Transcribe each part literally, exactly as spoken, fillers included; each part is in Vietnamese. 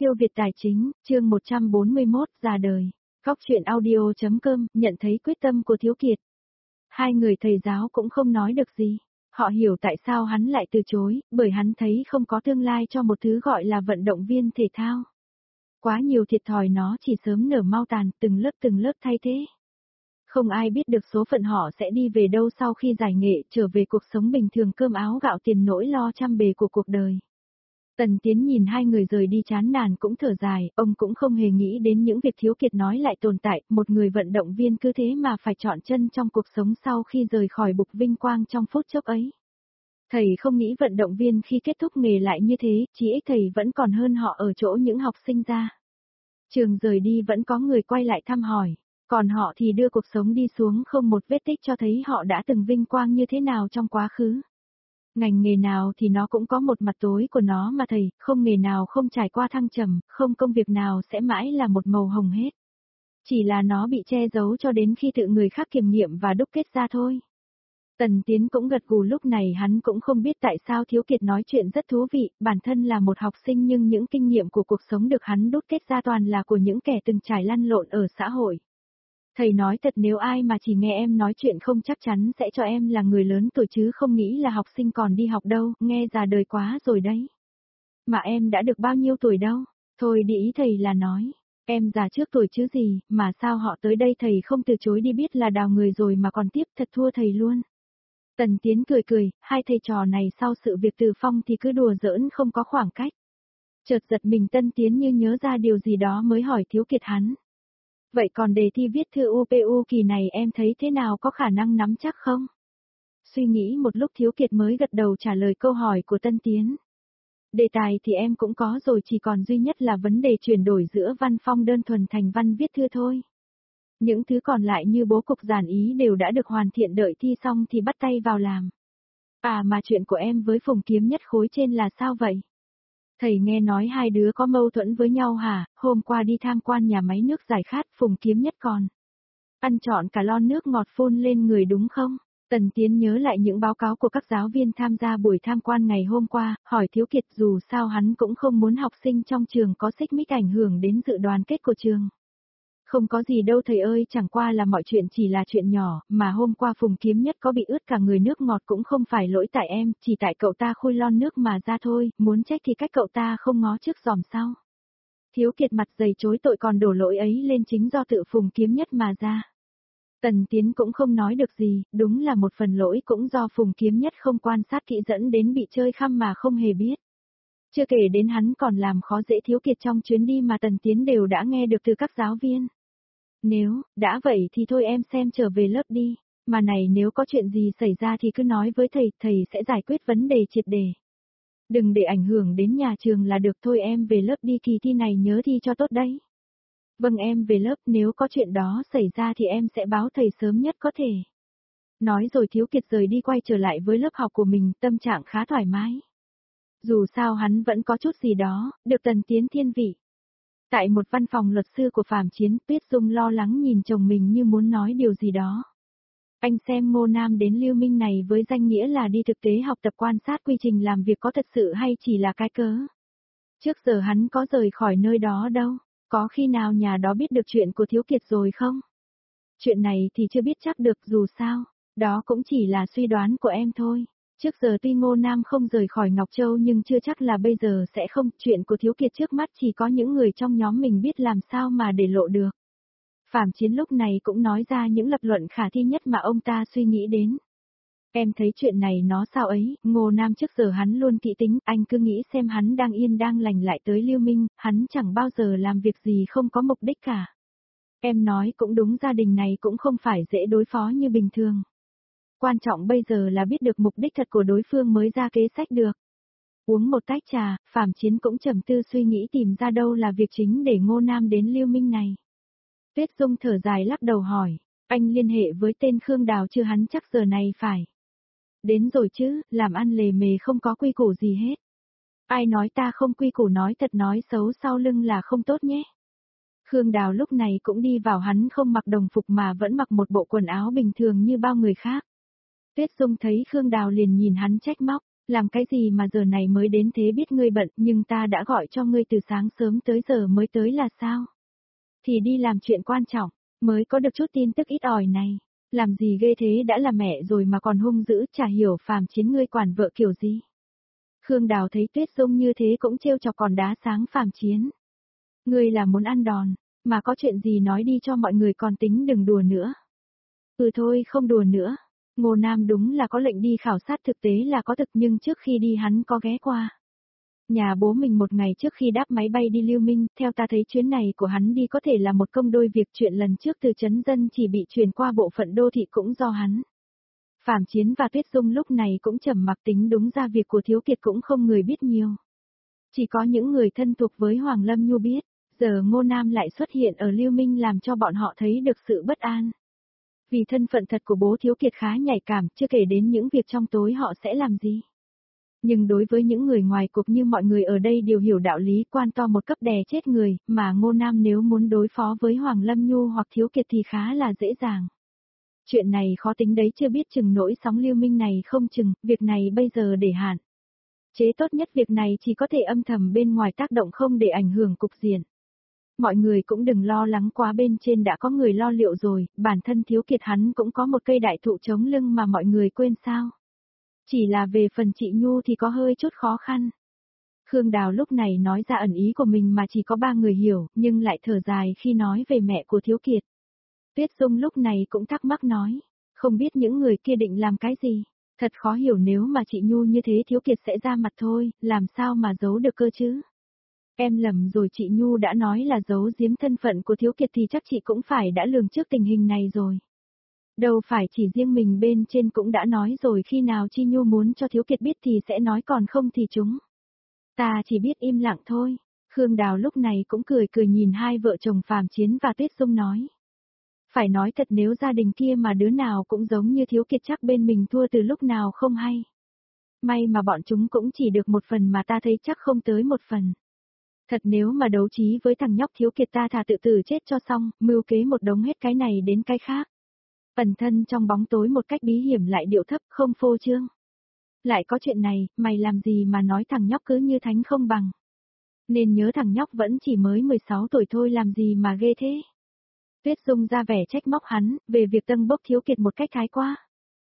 Siêu Việt Tài Chính, chương một trăm bốn mươi mốt, ra đời. Góc truyện audio.com, nhận thấy quyết tâm của Thiếu Kiệt. Hai người thầy giáo cũng không nói được gì. Họ hiểu tại sao hắn lại từ chối, bởi hắn thấy không có tương lai cho một thứ gọi là vận động viên thể thao. Quá nhiều thiệt thòi nó chỉ sớm nở mau tàn, từng lớp từng lớp thay thế. Không ai biết được số phận họ sẽ đi về đâu sau khi giải nghệ, trở về cuộc sống bình thường cơm áo gạo tiền nỗi lo trăm bề của cuộc đời. Tần Tiến nhìn hai người rời đi chán nản cũng thở dài, ông cũng không hề nghĩ đến những việc Thiếu Kiệt nói lại tồn tại, một người vận động viên cứ thế mà phải chọn chân trong cuộc sống sau khi rời khỏi bục vinh quang trong phút chốc ấy. Thầy không nghĩ vận động viên khi kết thúc nghề lại như thế, chỉ ít thầy vẫn còn hơn họ ở chỗ những học sinh ra. Trường rời đi vẫn có người quay lại thăm hỏi, còn họ thì đưa cuộc sống đi xuống không một vết tích cho thấy họ đã từng vinh quang như thế nào trong quá khứ. Ngành nghề nào thì nó cũng có một mặt tối của nó mà thầy, không nghề nào không trải qua thăng trầm, không công việc nào sẽ mãi là một màu hồng hết. Chỉ là nó bị che giấu cho đến khi tự người khác kiểm nghiệm và đúc kết ra thôi. Tần Tiến cũng gật gù, lúc này hắn cũng không biết tại sao Thiếu Kiệt nói chuyện rất thú vị, bản thân là một học sinh nhưng những kinh nghiệm của cuộc sống được hắn đúc kết ra toàn là của những kẻ từng trải lăn lộn ở xã hội. Thầy nói thật, nếu ai mà chỉ nghe em nói chuyện không chắc chắn sẽ cho em là người lớn tuổi chứ không nghĩ là học sinh còn đi học đâu, nghe già đời quá rồi đấy. Mà em đã được bao nhiêu tuổi đâu, thôi đi, ý thầy là nói, em già trước tuổi chứ gì, mà sao họ tới đây thầy không từ chối đi, biết là đào người rồi mà còn tiếp, thật thua thầy luôn. Tần Tiến cười cười, hai thầy trò này sau sự việc Từ Phong thì cứ đùa giỡn không có khoảng cách. Chợt giật mình, Tân Tiến như nhớ ra điều gì đó mới hỏi Thiếu Kiệt hắn. Vậy còn đề thi viết thư u pê u kỳ này em thấy thế nào, có khả năng nắm chắc không? Suy nghĩ một lúc Thiếu Kiệt mới gật đầu trả lời câu hỏi của Tân Tiến. Đề tài thì em cũng có rồi, chỉ còn duy nhất là vấn đề chuyển đổi giữa văn phong đơn thuần thành văn viết thư thôi. Những thứ còn lại như bố cục giản ý đều đã được hoàn thiện, đợi thi xong thì bắt tay vào làm. À mà chuyện của em với Phùng Kiếm Nhất khối trên là sao vậy? Thầy nghe nói hai đứa có mâu thuẫn với nhau hả? Hôm qua đi tham quan nhà máy nước giải khát, Phùng Kiếm Nhất còn ăn trọn cả lon nước ngọt phun lên người đúng không? Tần Tiến nhớ lại những báo cáo của các giáo viên tham gia buổi tham quan ngày hôm qua, hỏi Thiếu Kiệt, dù sao hắn cũng không muốn học sinh trong trường có xích mích ảnh hưởng đến sự đoàn kết của trường. Không có gì đâu thầy ơi, chẳng qua là mọi chuyện chỉ là chuyện nhỏ, mà hôm qua Phùng Kiếm Nhất có bị ướt cả người nước ngọt cũng không phải lỗi tại em, chỉ tại cậu ta khui lon nước mà ra thôi, muốn trách thì cách cậu ta không ngó trước giòm sau. Thiếu Kiệt mặt dày chối tội, còn đổ lỗi ấy lên chính do tự Phùng Kiếm Nhất mà ra. Tần Tiến cũng không nói được gì, đúng là một phần lỗi cũng do Phùng Kiếm Nhất không quan sát kỹ dẫn đến bị chơi khăm mà không hề biết. Chưa kể đến hắn còn làm khó dễ Thiếu Kiệt trong chuyến đi mà Tần Tiến đều đã nghe được từ các giáo viên. Nếu, đã vậy thì thôi em xem trở về lớp đi, mà này nếu có chuyện gì xảy ra thì cứ nói với thầy, thầy sẽ giải quyết vấn đề triệt để. Đừng để ảnh hưởng đến nhà trường là được, thôi em về lớp đi, kỳ thi này nhớ thi cho tốt đấy. Vâng em về lớp, nếu có chuyện đó xảy ra thì em sẽ báo thầy sớm nhất có thể. Nói rồi Thiếu Kiệt rời đi, quay trở lại với lớp học của mình, tâm trạng khá thoải mái. Dù sao hắn vẫn có chút gì đó, được Tần Tiến thiên vị. Tại một văn phòng luật sư của Phạm Chiến, Tuyết Dung lo lắng nhìn chồng mình như muốn nói điều gì đó. Anh xem Ngô Nam đến Lưu Minh này với danh nghĩa là đi thực tế học tập quan sát quy trình làm việc có thật sự hay chỉ là cái cớ? Trước giờ hắn có rời khỏi nơi đó đâu, có khi nào nhà đó biết được chuyện của Thiếu Kiệt rồi không? Chuyện này thì chưa biết chắc được, dù sao, đó cũng chỉ là suy đoán của em thôi. Trước giờ tuy Ngô Nam không rời khỏi Ngọc Châu nhưng chưa chắc là bây giờ sẽ không, chuyện của Thiếu Kiệt trước mắt chỉ có những người trong nhóm mình biết, làm sao mà để lộ được. Phạm Chiến lúc này cũng nói ra những lập luận khả thi nhất mà ông ta suy nghĩ đến. Em thấy chuyện này nó sao ấy, Ngô Nam trước giờ hắn luôn kỹ tính, anh cứ nghĩ xem hắn đang yên đang lành lại tới Lưu Minh, hắn chẳng bao giờ làm việc gì không có mục đích cả. Em nói cũng đúng, gia đình này cũng không phải dễ đối phó như bình thường. Quan trọng bây giờ là biết được mục đích thật của đối phương mới ra kế sách được. Uống một tách trà, Phạm Chiến cũng trầm tư suy nghĩ tìm ra đâu là việc chính để Ngô Nam đến Lưu Minh này. Tuyết Dung thở dài lắc đầu hỏi, anh liên hệ với tên Khương Đào chưa, hắn chắc giờ này phải đến rồi chứ, làm ăn lề mề không có quy củ gì hết. Ai nói ta không quy củ, nói thật nói xấu sau lưng là không tốt nhé. Khương Đào lúc này cũng đi vào, hắn không mặc đồng phục mà vẫn mặc một bộ quần áo bình thường như bao người khác. Tuyết Dung thấy Khương Đào liền nhìn hắn trách móc, Làm cái gì mà giờ này mới đến thế, biết ngươi bận, nhưng ta đã gọi cho ngươi từ sáng sớm tới giờ mới tới là sao? Thì đi làm chuyện quan trọng, mới có được chút tin tức ít ỏi này. Làm gì ghê thế, đã là mẹ rồi mà còn hung dữ, chả hiểu Phàm Chiến ngươi quản vợ kiểu gì. Khương Đào thấy Tuyết Dung như thế cũng trêu chọc còn đá sáng Phàm Chiến. Ngươi là muốn ăn đòn, mà có chuyện gì nói đi cho mọi người còn tính đừng đùa nữa. Ừ thôi không đùa nữa. Ngô Nam đúng là có lệnh đi khảo sát, thực tế là có thực, nhưng trước khi đi hắn có ghé qua nhà bố mình một ngày trước khi đáp máy bay đi Lưu Minh, theo ta thấy chuyến này của hắn đi có thể là một công đôi việc, chuyện lần trước từ trấn dân chỉ bị truyền qua bộ phận đô thị cũng do hắn. Phàm Chiến và Tuyết Dung lúc này cũng trầm mặc, tính đúng ra việc của Thiếu Kiệt cũng không người biết nhiều. Chỉ có những người thân thuộc với Hoàng Lâm Nhu biết, giờ Ngô Nam lại xuất hiện ở Lưu Minh làm cho bọn họ thấy được sự bất an. Vì thân phận thật của bố Thiếu Kiệt khá nhạy cảm, chưa kể đến những việc trong tối họ sẽ làm gì. Nhưng đối với những người ngoài cuộc như mọi người ở đây đều hiểu đạo lý quan to một cấp đè chết người, mà Ngô Nam nếu muốn đối phó với Hoàng Lâm Nhu hoặc Thiếu Kiệt thì khá là dễ dàng. Chuyện này khó tính đấy, chưa biết chừng nỗi sóng Lưu Minh này không chừng, việc này bây giờ để hạn chế tốt nhất, việc này chỉ có thể âm thầm bên ngoài tác động không để ảnh hưởng cục diện. Mọi người cũng đừng lo lắng quá, bên trên đã có người lo liệu rồi, bản thân Thiếu Kiệt hắn cũng có một cây đại thụ chống lưng mà mọi người quên sao. Chỉ là về phần chị Nhu thì có hơi chút khó khăn. Khương Đào lúc này nói ra ẩn ý của mình mà chỉ có ba người hiểu, nhưng lại thở dài khi nói về mẹ của Thiếu Kiệt. Tuyết Dung lúc này cũng thắc mắc nói, không biết những người kia định làm cái gì. Thật khó hiểu, nếu mà chị Nhu như thế Thiếu Kiệt sẽ ra mặt thôi, làm sao mà giấu được cơ chứ. Em lầm rồi, chị Nhu đã nói là giấu giếm thân phận của Thiếu Kiệt thì chắc chị cũng phải đã lường trước tình hình này rồi. Đâu phải chỉ riêng mình, bên trên cũng đã nói rồi, khi nào Chi Nhu muốn cho Thiếu Kiệt biết thì sẽ nói, còn không thì chúng ta chỉ biết im lặng thôi. Khương Đào lúc này cũng cười cười nhìn hai vợ chồng Phàm Chiến và Tuyết Dung nói. Phải nói thật, nếu gia đình kia mà đứa nào cũng giống như Thiếu Kiệt chắc bên mình thua từ lúc nào không hay. May mà bọn chúng cũng chỉ được một phần mà ta thấy chắc không tới một phần. Thật nếu mà đấu trí với thằng nhóc Thiếu Kiệt ta thà tự tử chết cho xong, mưu kế một đống hết cái này đến cái khác. Ẩn thân trong bóng tối một cách bí hiểm lại điệu thấp không phô trương. Lại có chuyện này, mày làm gì mà nói thằng nhóc cứ như thánh không bằng. Nên nhớ thằng nhóc vẫn chỉ mới mười sáu tuổi thôi, làm gì mà ghê thế. Tuyết Dung ra vẻ trách móc hắn, về việc tâng bốc Thiếu Kiệt một cách thái quá.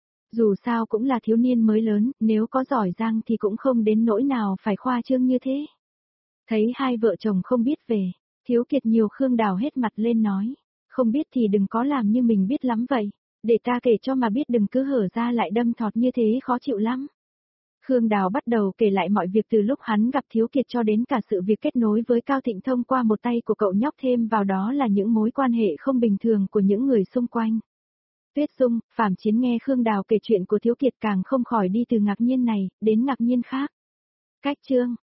Dù sao cũng là thiếu niên mới lớn, nếu có giỏi giang thì cũng không đến nỗi nào phải khoa trương như thế. Thấy hai vợ chồng không biết về, Thiếu Kiệt nhiều Khương Đào hết mặt lên nói, không biết thì đừng có làm như mình biết lắm vậy, để ta kể cho mà biết, đừng cứ hở ra lại đâm thọt như thế khó chịu lắm. Khương Đào bắt đầu kể lại mọi việc từ lúc hắn gặp Thiếu Kiệt cho đến cả sự việc kết nối với Cao Thịnh thông qua một tay của cậu nhóc, thêm vào đó là những mối quan hệ không bình thường của những người xung quanh. Tuyết Dung, Phàm Chiến nghe Khương Đào kể chuyện của Thiếu Kiệt càng không khỏi đi từ ngạc nhiên này đến ngạc nhiên khác. Cách chương